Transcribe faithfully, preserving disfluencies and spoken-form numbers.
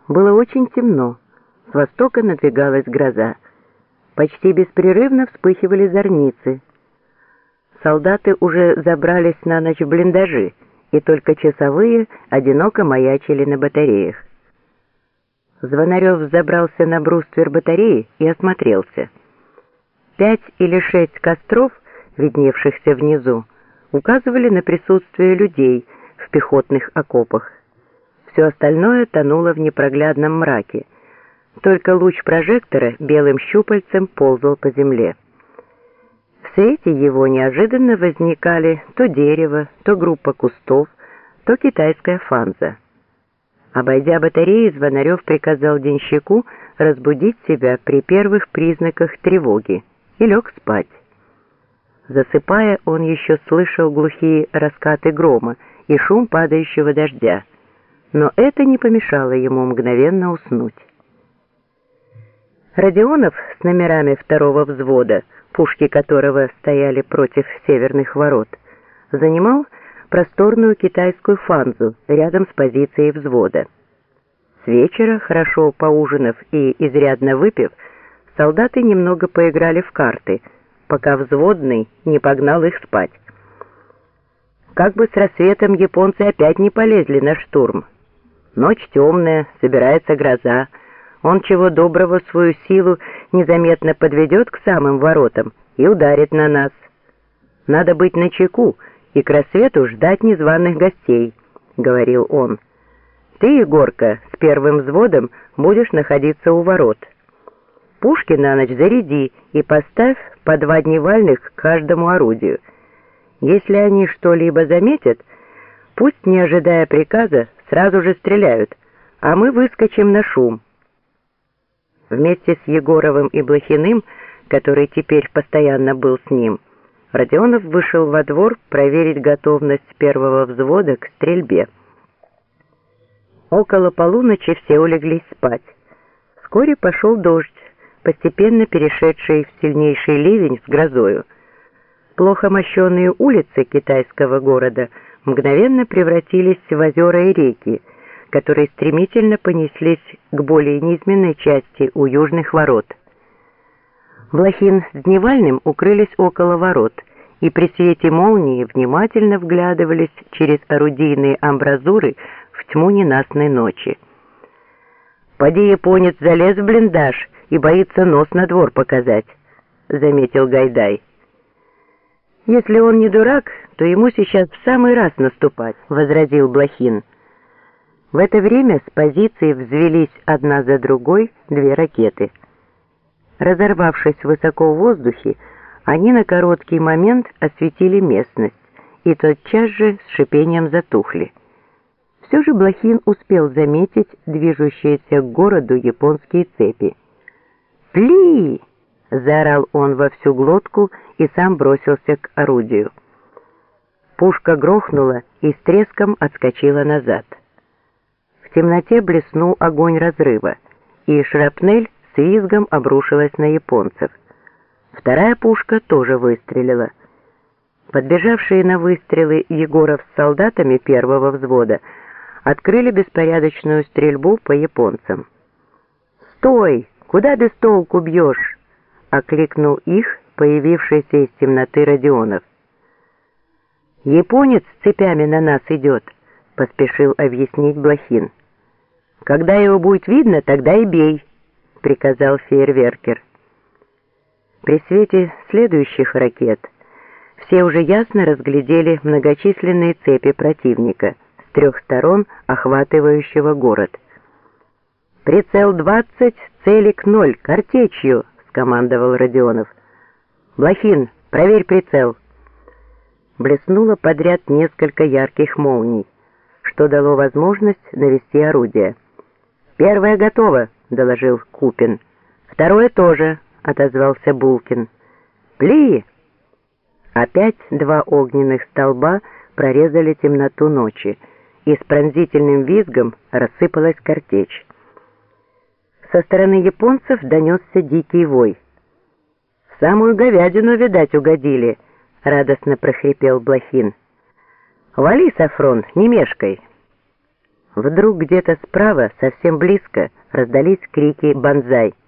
Было очень темно. С востока надвигалась гроза. Почти беспрерывно вспыхивали зорницы. Солдаты уже забрались на ночь в блиндажи, и только часовые одиноко маячили на батареях. Звонарев взобрался на бруствер батареи и осмотрелся. Пять или шесть костров, видневшихся внизу, указывали на присутствие людей в пехотных окопах. Все остальное тонуло в непроглядном мраке. Только луч прожектора белым щупальцем ползал по земле. В свете его неожиданно возникали то дерево, то группа кустов, то китайская фанза. Обойдя батареи, Звонарев приказал денщику разбудить себя при первых признаках тревоги и лег спать. Засыпая, он еще слышал глухие раскаты грома и шум падающего дождя, но это не помешало ему мгновенно уснуть. Родионов с номерами второго взвода, пушки которого стояли против северных ворот, занимал просторную китайскую фанзу рядом с позицией взвода. С вечера, хорошо поужинав и изрядно выпив, солдаты немного поиграли в карты, пока взводный не погнал их спать. Как бы с рассветом японцы опять не полезли на штурм. Ночь темная, собирается гроза. Он чего доброго свою силу незаметно подведет к самым воротам и ударит на нас. Надо быть начеку и к рассвету ждать незваных гостей, — говорил он. Ты, Егорка, с первым взводом будешь находиться у ворот. Пушки на ночь заряди и поставь по два дневальных к каждому орудию. Если они что-либо заметят, пусть, не ожидая приказа, сразу же стреляют, а мы выскочим на шум. Вместе с Егоровым и Блохиным, который теперь постоянно был с ним, Родионов вышел во двор проверить готовность первого взвода к стрельбе. Около полуночи все улеглись спать. Вскоре пошел дождь, постепенно перешедший в сильнейший ливень с грозою. Плохо мощенные улицы китайского города мгновенно превратились в озера и реки, которые стремительно понеслись к более низменной части у южных ворот. Блохин с Дневальным укрылись около ворот и при свете молнии внимательно вглядывались через орудийные амбразуры в тьму ненастной ночи. «Поди, японец залез в блиндаж и боится нос на двор показать», — заметил Гайдай. «Если он не дурак, то ему сейчас в самый раз наступать», — возразил Блохин. В это время с позиции взвелись одна за другой две ракеты. Разорвавшись высоко в воздухе, они на короткий момент осветили местность и тотчас же с шипением затухли. Все же Блохин успел заметить движущиеся к городу японские цепи. «Пли!» — заорал он во всю глотку и сам бросился к орудию. Пушка грохнула и с треском отскочила назад. В темноте блеснул огонь разрыва, и шрапнель с визгом обрушилась на японцев. Вторая пушка тоже выстрелила. Подбежавшие на выстрелы Егоров с солдатами первого взвода открыли беспорядочную стрельбу по японцам. «Стой! Куда без толку бьешь?» — окликнул их появившийся из темноты Родионов. «Японец с цепями на нас идет», — поспешил объяснить Блохин. «Когда его будет видно, тогда и бей», — приказал фейерверкер. При свете следующих ракет все уже ясно разглядели многочисленные цепи противника с трех сторон, охватывающего город. «Прицел двадцать, целик ноль, картечью», — скомандовал Родионов. «Блохин, проверь прицел». Блеснуло подряд несколько ярких молний, что дало возможность навести орудие. «Первое готово», — доложил Купин. «Второе тоже», — отозвался Булкин. «Пли!» Опять два огненных столба прорезали темноту ночи, и с пронзительным визгом рассыпалась картечь. Со стороны японцев донесся дикий вой. «В самую говядину, видать, угодили», — радостно прохрипел Блохин. «Вали, Сафрон, не мешкай». Вдруг где-то справа, совсем близко, раздались крики «Бонзай!».